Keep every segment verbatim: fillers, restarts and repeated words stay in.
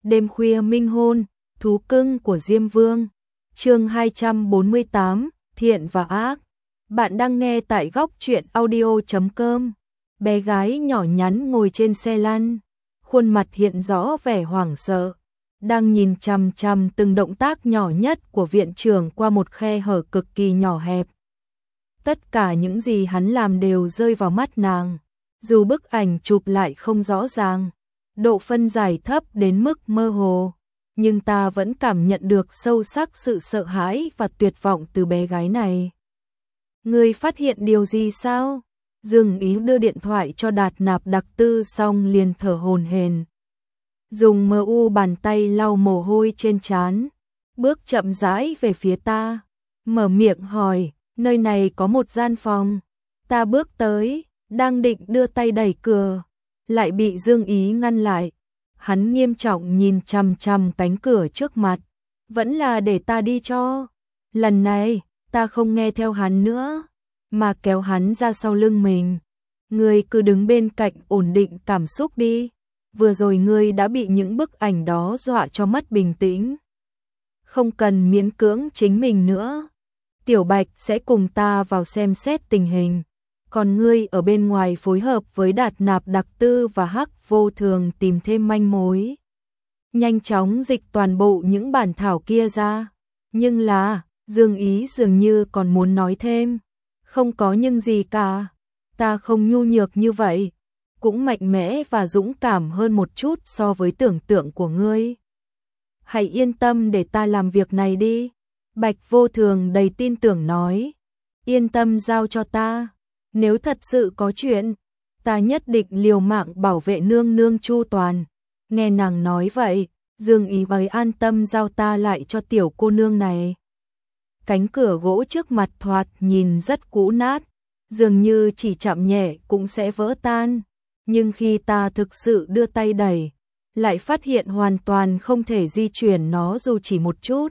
Đêm khuya minh hôn, thú cưng của Diêm Vương. Chương hai trăm bốn mươi tám, Thiện và ác. Bạn đang nghe tại góc truyện audio chấm com. Bé gái nhỏ nhắn ngồi trên xe lăn, khuôn mặt hiện rõ vẻ hoảng sợ, đang nhìn chằm chằm từng động tác nhỏ nhất của viện trưởng qua một khe hở cực kỳ nhỏ hẹp. Tất cả những gì hắn làm đều rơi vào mắt nàng, dù bức ảnh chụp lại không rõ ràng, độ phân giải thấp đến mức mơ hồ, nhưng ta vẫn cảm nhận được sâu sắc sự sợ hãi và tuyệt vọng từ bé gái này. Ngươi phát hiện điều gì sao? Dương Ý đưa điện thoại cho Đạt Nạp Đặc Tư xong liền thở hổn hển, dùng mờ u bàn tay lau mồ hôi trên trán, bước chậm rãi về phía ta, mở miệng hỏi, nơi này có một gian phòng. Ta bước tới, đang định đưa tay đẩy cửa, lại bị Dương Ý ngăn lại. Hắn nghiêm trọng nhìn chằm chằm cánh cửa trước mặt, vẫn là để ta đi cho. Lần này, ta không nghe theo hắn nữa, mà kéo hắn ra sau lưng mình. Ngươi cứ đứng bên cạnh ổn định cảm xúc đi. Vừa rồi ngươi đã bị những bức ảnh đó dọa cho mất bình tĩnh. Không cần miễn cưỡng chính mình nữa. Tiểu Bạch sẽ cùng ta vào xem xét tình hình. Còn ngươi ở bên ngoài phối hợp với Đạt Nạp Đặc Tư và Hắc Vô Thường tìm thêm manh mối. Nhanh chóng dịch toàn bộ những bản thảo kia ra. Nhưng là, Dương Ý dường như còn muốn nói thêm. Không có nhưng gì cả. Ta không nhu nhược như vậy. Cũng mạnh mẽ và dũng cảm hơn một chút so với tưởng tượng của ngươi. Hãy yên tâm để ta làm việc này đi. Bạch Vô Thường đầy tin tưởng nói. Yên tâm giao cho ta. Nếu thật sự có chuyện, ta nhất định liều mạng bảo vệ nương nương chu toàn. Nghe nàng nói vậy, Dương Ý mới an tâm giao ta lại cho tiểu cô nương này. Cánh cửa gỗ trước mặt thoạt nhìn rất cũ nát, dường như chỉ chạm nhẹ cũng sẽ vỡ tan. Nhưng khi ta thực sự đưa tay đẩy, lại phát hiện hoàn toàn không thể di chuyển nó dù chỉ một chút.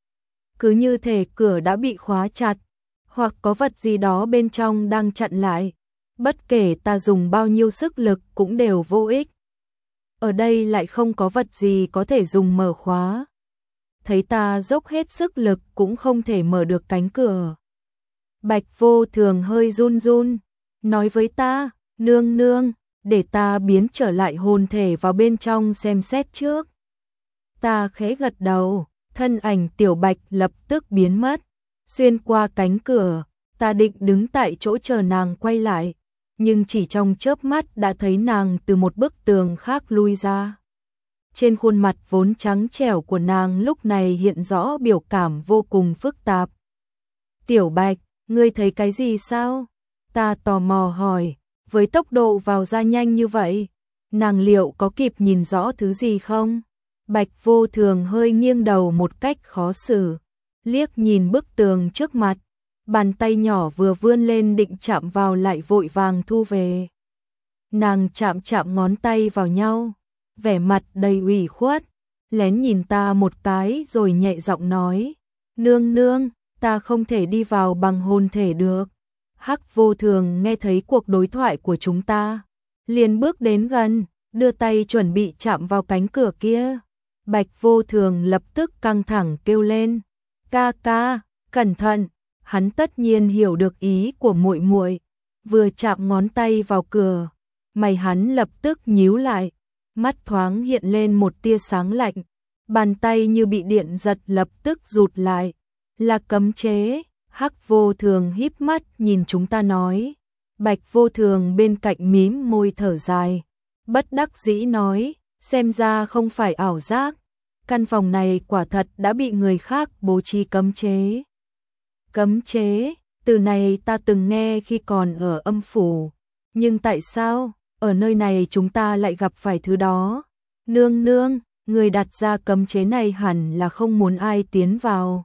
Cứ như thể cửa đã bị khóa chặt, hoặc có vật gì đó bên trong đang chặn lại. Bất kể ta dùng bao nhiêu sức lực cũng đều vô ích. Ở đây lại không có vật gì có thể dùng mở khóa. Thấy ta dốc hết sức lực cũng không thể mở được cánh cửa. Bạch Vô Thường hơi run run, nói với ta, nương nương, để ta biến trở lại hồn thể vào bên trong xem xét trước. Ta khẽ gật đầu, thân ảnh Tiểu Bạch lập tức biến mất. Xuyên qua cánh cửa, ta định đứng tại chỗ chờ nàng quay lại, nhưng chỉ trong chớp mắt đã thấy nàng từ một bức tường khác lui ra. Trên khuôn mặt vốn trắng trẻo của nàng lúc này hiện rõ biểu cảm vô cùng phức tạp. Tiểu Bạch, ngươi thấy cái gì sao? Ta tò mò hỏi, với tốc độ vào ra nhanh như vậy, nàng liệu có kịp nhìn rõ thứ gì không? Bạch Vô Thường hơi nghiêng đầu một cách khó xử, liếc nhìn bức tường trước mặt, bàn tay nhỏ vừa vươn lên định chạm vào lại vội vàng thu về. Nàng chạm chạm ngón tay vào nhau, vẻ mặt đầy ủy khuất, lén nhìn ta một cái rồi nhẹ giọng nói, nương nương, ta không thể đi vào bằng hồn thể được. Hắc Vô Thường nghe thấy cuộc đối thoại của chúng ta, liền bước đến gần, đưa tay chuẩn bị chạm vào cánh cửa kia. Bạch Vô Thường lập tức căng thẳng kêu lên, ca ca, cẩn thận. Hắn tất nhiên hiểu được ý của muội muội, vừa chạm ngón tay vào cửa, mày hắn lập tức nhíu lại, mắt thoáng hiện lên một tia sáng lạnh, bàn tay như bị điện giật lập tức rụt lại. Là cấm chế. Hắc Vô Thường híp mắt nhìn chúng ta nói. Bạch Vô Thường bên cạnh mím môi thở dài, bất đắc dĩ nói, xem ra không phải ảo giác, căn phòng này quả thật đã bị người khác bố trí cấm chế. Cấm chế, từ này ta từng nghe khi còn ở âm phủ, nhưng tại sao ở nơi này chúng ta lại gặp phải thứ đó? Nương nương, người đặt ra cấm chế này hẳn là không muốn ai tiến vào.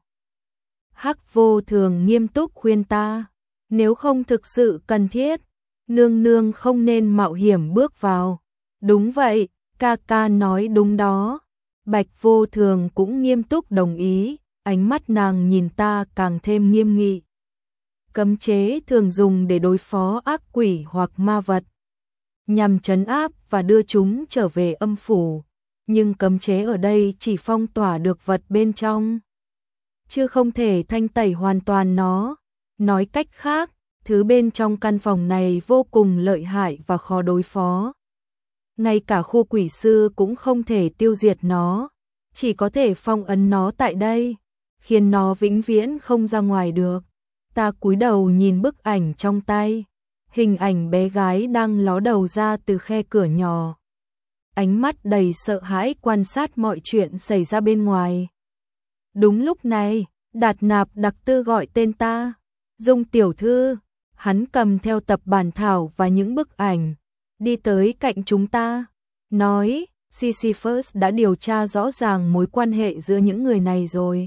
Hắc Vô Thường nghiêm túc khuyên ta, nếu không thực sự cần thiết, nương nương không nên mạo hiểm bước vào. Đúng vậy, ca ca nói đúng đó. Bạch Vô Thường cũng nghiêm túc đồng ý, ánh mắt nàng nhìn ta càng thêm nghiêm nghị. Cấm chế thường dùng để đối phó ác quỷ hoặc ma vật, nhằm trấn áp và đưa chúng trở về âm phủ. nhưng cấm chế ở đây chỉ phong tỏa được vật bên trong, chứ không thể thanh tẩy hoàn toàn nó. Nói cách khác, thứ bên trong căn phòng này vô cùng lợi hại và khó đối phó. Ngay cả khu quỷ sư cũng không thể tiêu diệt nó, chỉ có thể phong ấn nó tại đây, khiến nó vĩnh viễn không ra ngoài được. Ta cúi đầu nhìn bức ảnh trong tay, hình ảnh bé gái đang ló đầu ra từ khe cửa nhỏ. Ánh mắt đầy sợ hãi quan sát mọi chuyện xảy ra bên ngoài. Đúng lúc này, Đạt Nạp Đặc Tư gọi tên ta. Dung tiểu thư, hắn cầm theo tập bản thảo và những bức ảnh, đi tới cạnh chúng ta, nói, Sisyphus đã điều tra rõ ràng mối quan hệ giữa những người này rồi.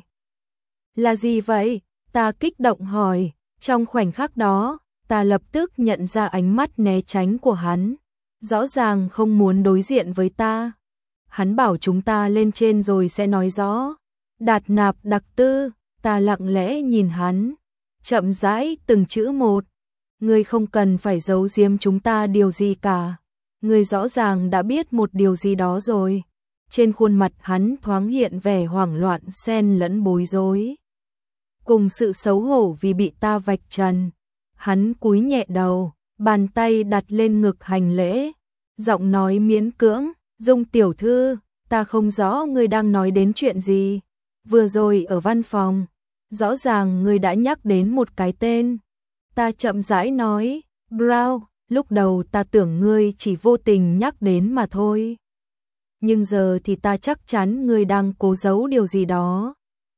Là gì vậy? Ta kích động hỏi. Trong khoảnh khắc đó, ta lập tức nhận ra ánh mắt né tránh của hắn, rõ ràng không muốn đối diện với ta. Hắn bảo chúng ta lên trên rồi sẽ nói rõ. Đạt Nạp Đặc Tư, ta lặng lẽ nhìn hắn, chậm rãi từng chữ một. Ngươi không cần phải giấu giếm chúng ta điều gì cả. Ngươi rõ ràng đã biết một điều gì đó rồi. Trên khuôn mặt hắn thoáng hiện vẻ hoảng loạn xen lẫn bối rối, cùng sự xấu hổ vì bị ta vạch trần. Hắn cúi nhẹ đầu, bàn tay đặt lên ngực hành lễ, giọng nói miễn cưỡng, Dung tiểu thư, ta không rõ ngươi đang nói đến chuyện gì. Vừa rồi ở văn phòng, rõ ràng ngươi đã nhắc đến một cái tên. Ta chậm rãi nói, Brown, lúc đầu ta tưởng ngươi chỉ vô tình nhắc đến mà thôi. Nhưng giờ thì ta chắc chắn ngươi đang cố giấu điều gì đó.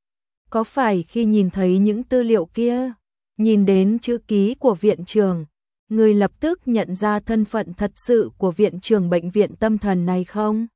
Có phải khi nhìn thấy những tư liệu kia, nhìn đến chữ ký của viện trưởng, ngươi lập tức nhận ra thân phận thật sự của viện trưởng bệnh viện tâm thần này không?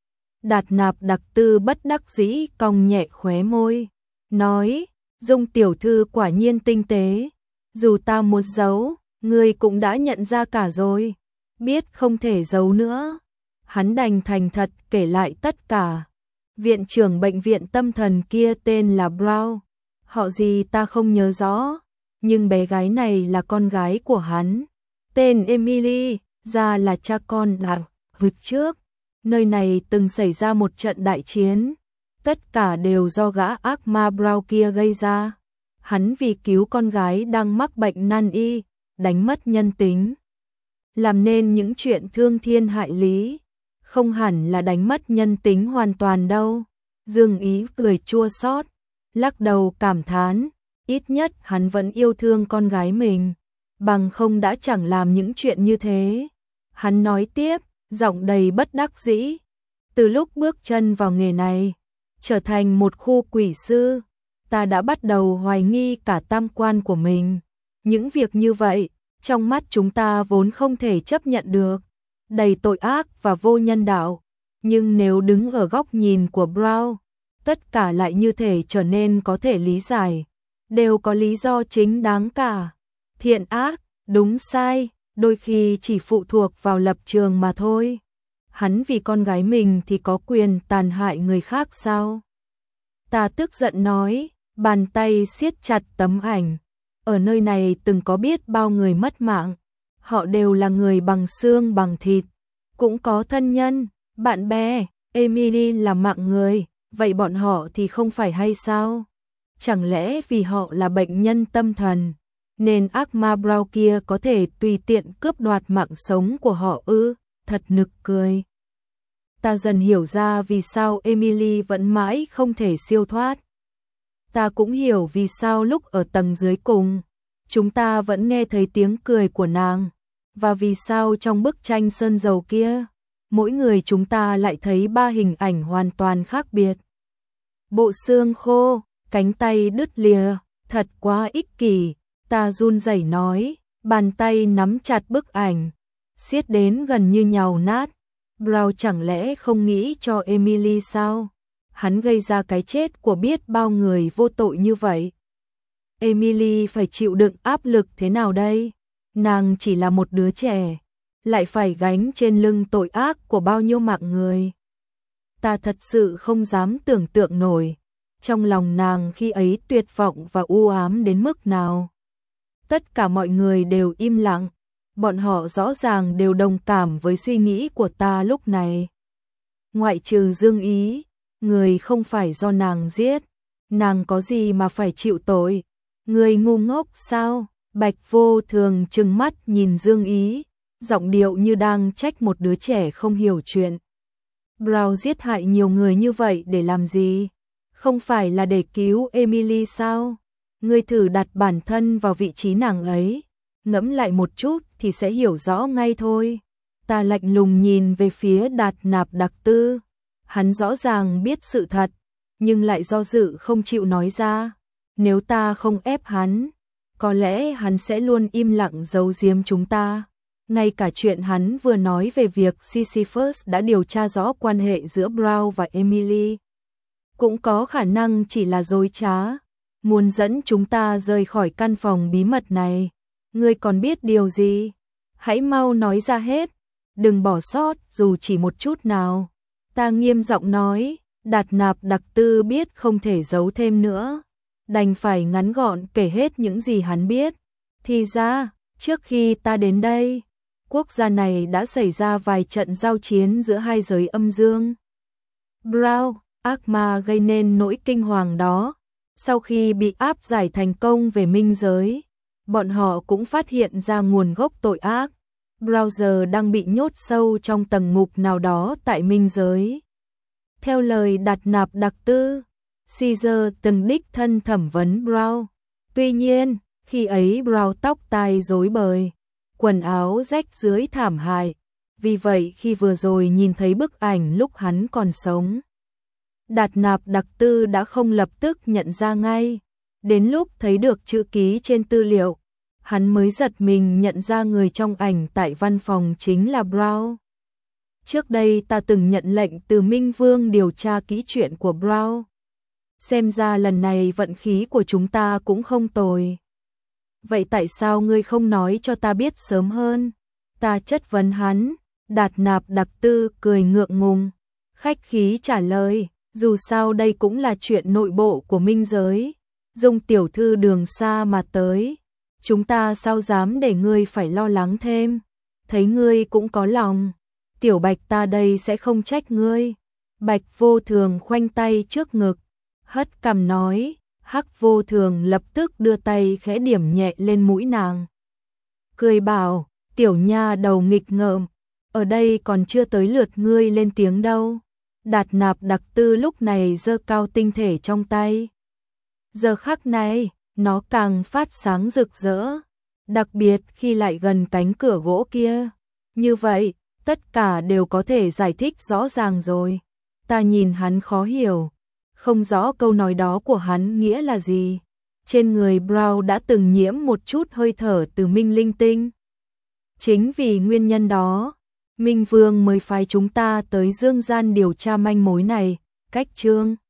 Đạt Nạp Đặc Tư bất đắc dĩ cong nhẹ khóe môi, nói, Dung tiểu thư quả nhiên tinh tế, dù ta muốn giấu, ngươi cũng đã nhận ra cả rồi, biết không thể giấu nữa. Hắn đành thành thật kể lại tất cả. Viện trưởng bệnh viện tâm thần kia tên là Brown, họ gì ta không nhớ rõ, nhưng bé gái này là con gái của hắn, tên Emily, ra là cha con là vượt trước. Nơi này từng xảy ra một trận đại chiến, tất cả đều do gã ác ma Brown kia gây ra. Hắn vì cứu con gái đang mắc bệnh nan y, đánh mất nhân tính, làm nên những chuyện thương thiên hại lý. Không hẳn là đánh mất nhân tính hoàn toàn đâu. Dương Ý cười chua xót, lắc đầu cảm thán, ít nhất hắn vẫn yêu thương con gái mình, bằng không đã chẳng làm những chuyện như thế. Hắn nói tiếp, giọng đầy bất đắc dĩ, từ lúc bước chân vào nghề này, trở thành một khu quỷ sư, ta đã bắt đầu hoài nghi cả tam quan của mình. Những việc như vậy, trong mắt chúng ta vốn không thể chấp nhận được, đầy tội ác và vô nhân đạo. Nhưng nếu đứng ở góc nhìn của Brown, tất cả lại như thể trở nên có thể lý giải, đều có lý do chính đáng cả. Thiện ác, đúng sai, đôi khi chỉ phụ thuộc vào lập trường mà thôi. Hắn vì con gái mình thì có quyền tàn hại người khác sao? Ta tức giận nói, bàn tay siết chặt tấm ảnh. Ở nơi này từng có biết bao người mất mạng, họ đều là người bằng xương bằng thịt, cũng có thân nhân, bạn bè. Emily là mạng người, vậy bọn họ thì không phải hay sao? Chẳng lẽ vì họ là bệnh nhân tâm thần, nên ác ma Brown kia có thể tùy tiện cướp đoạt mạng sống của họ ư? Thật nực cười. Ta dần hiểu ra vì sao Emily vẫn mãi không thể siêu thoát. Ta cũng hiểu vì sao lúc ở tầng dưới cùng, chúng ta vẫn nghe thấy tiếng cười của nàng, và vì sao trong bức tranh sơn dầu kia, mỗi người chúng ta lại thấy ba hình ảnh hoàn toàn khác biệt. Bộ xương khô, cánh tay đứt lìa, thật quá ích kỷ, ta run rẩy nói, bàn tay nắm chặt bức ảnh, siết đến gần như nhàu nát. Brown chẳng lẽ không nghĩ cho Emily sao? Hắn gây ra cái chết của biết bao người vô tội như vậy. Emily phải chịu đựng áp lực thế nào đây? Nàng chỉ là một đứa trẻ, lại phải gánh trên lưng tội ác của bao nhiêu mạng người. Ta thật sự không dám tưởng tượng nổi, trong lòng nàng khi ấy tuyệt vọng và u ám đến mức nào. Tất cả mọi người đều im lặng, bọn họ rõ ràng đều đồng cảm với suy nghĩ của ta lúc này. ngoại trừ Dương Ý, người không phải do nàng giết, nàng có gì mà phải chịu tội, người ngu ngốc sao? Bạch Vô Thường trừng mắt nhìn Dương Ý, giọng điệu như đang trách một đứa trẻ không hiểu chuyện. Brown giết hại nhiều người như vậy để làm gì? Không phải là để cứu Emily sao? Ngươi thử đặt bản thân vào vị trí nàng ấy, ngẫm lại một chút thì sẽ hiểu rõ ngay thôi. Ta lạnh lùng nhìn về phía Đạt Nạp Đặc Tư. Hắn rõ ràng biết sự thật, nhưng lại do dự không chịu nói ra. Nếu ta không ép hắn, có lẽ hắn sẽ luôn im lặng giấu giếm chúng ta. Ngay cả chuyện hắn vừa nói về việc Sisyphus đã điều tra rõ quan hệ giữa Brown và Emily, cũng có khả năng chỉ là dối trá, muốn dẫn chúng ta rời khỏi căn phòng bí mật này. Ngươi còn biết điều gì? Hãy mau nói ra hết, đừng bỏ sót dù chỉ một chút nào. Ta nghiêm giọng nói. Đạt Nạp Đặc Tư biết không thể giấu thêm nữa, đành phải ngắn gọn kể hết những gì hắn biết. Thì ra, trước khi ta đến đây, quốc gia này đã xảy ra vài trận giao chiến giữa hai giới âm dương. Brown, ác ma gây nên nỗi kinh hoàng đó, sau khi bị áp giải thành công về minh giới, bọn họ cũng phát hiện ra nguồn gốc tội ác. Brown giờ đang bị nhốt sâu trong tầng ngục nào đó tại minh giới. Theo lời Đạt Nạp Đặc Tư, Caesar từng đích thân thẩm vấn Brown. Tuy nhiên, khi ấy Brown tóc tai rối bời, quần áo rách rưới thảm hại. Vì vậy khi vừa rồi nhìn thấy bức ảnh lúc hắn còn sống, Đạt Nạp Đặc Tư đã không lập tức nhận ra ngay. Đến lúc thấy được chữ ký trên tư liệu, hắn mới giật mình nhận ra người trong ảnh tại văn phòng chính là Brown. Trước đây ta từng nhận lệnh từ Minh Vương điều tra kỹ chuyện của Brown. Xem ra lần này vận khí của chúng ta cũng không tồi. Vậy tại sao ngươi không nói cho ta biết sớm hơn? Ta chất vấn hắn. Đạt Nạp Đặc Tư cười ngượng ngùng, khách khí trả lời, dù sao đây cũng là chuyện nội bộ của minh giới. Dung tiểu thư đường xa mà tới, chúng ta sao dám để ngươi phải lo lắng thêm. Thấy ngươi cũng có lòng, Tiểu Bạch ta đây sẽ không trách ngươi. Bạch Vô Thường khoanh tay trước ngực, hất cằm nói. Hắc Vô Thường lập tức đưa tay khẽ điểm nhẹ lên mũi nàng, cười bảo, tiểu nha đầu nghịch ngợm, ở đây còn chưa tới lượt ngươi lên tiếng đâu. Đạt Nạp Đặc Tư lúc này giơ cao tinh thể trong tay. Giờ khắc này, nó càng phát sáng rực rỡ, đặc biệt khi lại gần cánh cửa gỗ kia. Như vậy, tất cả đều có thể giải thích rõ ràng rồi. Ta nhìn hắn khó hiểu, không rõ câu nói đó của hắn nghĩa là gì. Trên người Brown đã từng nhiễm một chút hơi thở từ Minh Linh Tinh. Chính vì nguyên nhân đó, Minh Vương mới phái chúng ta tới Dương Gian điều tra manh mối này. Cách chương